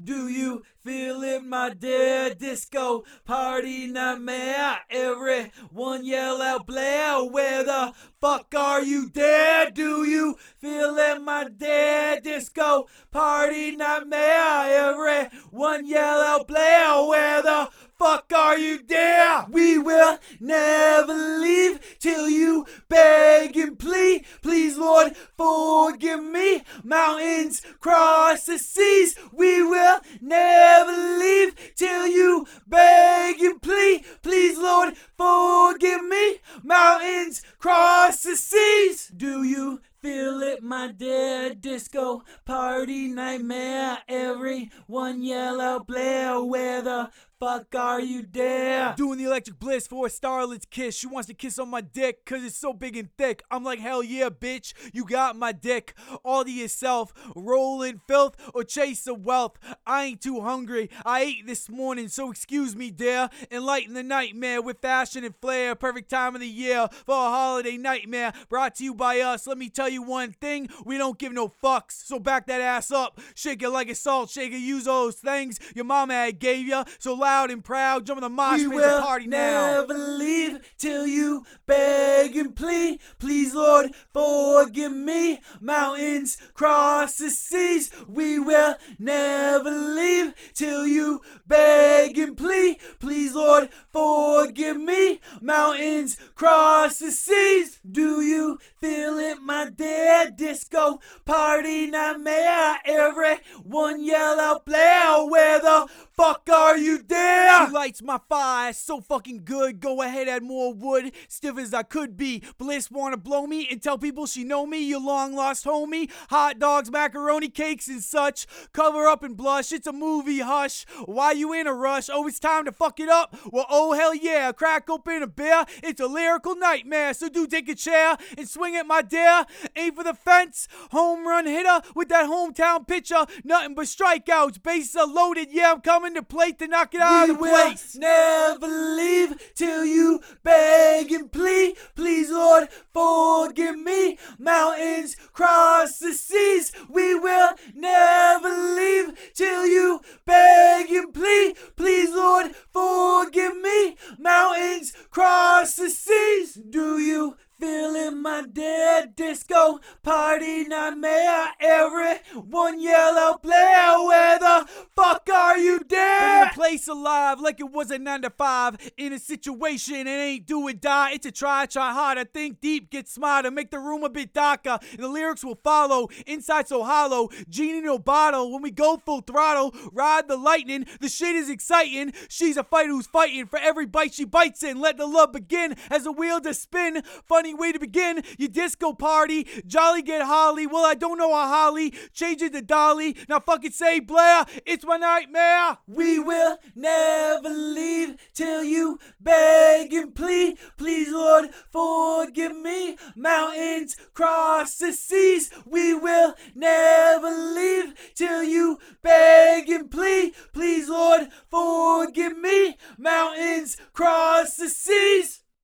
Do you feel it, my dear? Disco party nightmare. Everyone yell out Blair. Where the fuck are you there? Do you feel it, my dear? Disco party nightmare. Everyone yell out Blair. Where the fuck are you there? We will never leave till you beg and plead. Please, Lord, forgive me. Mountains cross the seas. We will never leave till you beg and plead. Please, Lord, forgive me. Mountains cross the seas. Do you feel it, my dear? Disco party nightmare. Everyone yell out Blair. Where the fuck are you there? Doing the electric bliss for a starlet's kiss. She wants to kiss on my dick cause it's so big and thick. I'm like, hell yeah, bitch, you got my dick all to yourself. Roll in filth or chase the wealth. I ain't too hungry, I ate this morning, so excuse me, dear. Enlighten the nightmare with fashion and flair. Perfect time of the year for a holiday nightmare. Brought to you by us. Let me tell you one thing, we don't give no fucks. So back that ass up, shake it like a salt shaker. Use all those things your mama had gave ya. So loud and proud, jump in the mosh pit to party now. We will never leave till you beg and plead. Please, Lord, forgive me. Mountains cross the seas. We will never leave till you beg and plead. Please, Lord, forgive me. Mountains cross the seas. Do you feel it, my dear? Disco party nightmare. Everyone yell out Blair. Where the fuck are you there? She lights my fire so fucking good. Go ahead, add more wood. Stiff as I could be. Bliss wanna blow me and tell people she know me. You long lost homie. Hot dogs, macaroni cakes and such. Cover up and blush. It's a movie, hush. Why you in a rush? Oh, it's time to fuck it up. Well, oh hell yeah. Crack open a beer. It's a lyrical nightmare. So do take a chair and swing it, my dear. Aim for the fence. Home run hitter with that hometown pitcher. Nothing but strikeouts. Bases are loaded. Yeah, I'm coming to plate to knock it out of the place. Never leave till you beg and plead. Please, Lord, forgive me. Mountains cross the seas. We will never leave till you beg and plead. Please, Lord, forgive me. Mountains cross the seas. Do you feel it, my dear? Disco party nightmare. Everyone yell out Blair. Where the fuck are you there? Bringing the place alive like it was a 9 to 5. In a situation, it ain't do or die. It's a try harder. Think deep, get smarter. Make the room a bit darker. And the lyrics will follow. Inside so hollow. Genie no bottle. When we go full throttle, ride the lightning. The shit is exciting. She's a fighter who's fighting for every bite she bites in. Let the love begin as the wheel to spin. Funny way to begin your disco party. Jolly get Holly. Well, I don't know a Holly. Change it to Dolly. Now fucking say Blair. It's my nightmare. We will never leave till you beg and plead. Please, Lord, forgive me. Mountains cross the seas. We will never leave till you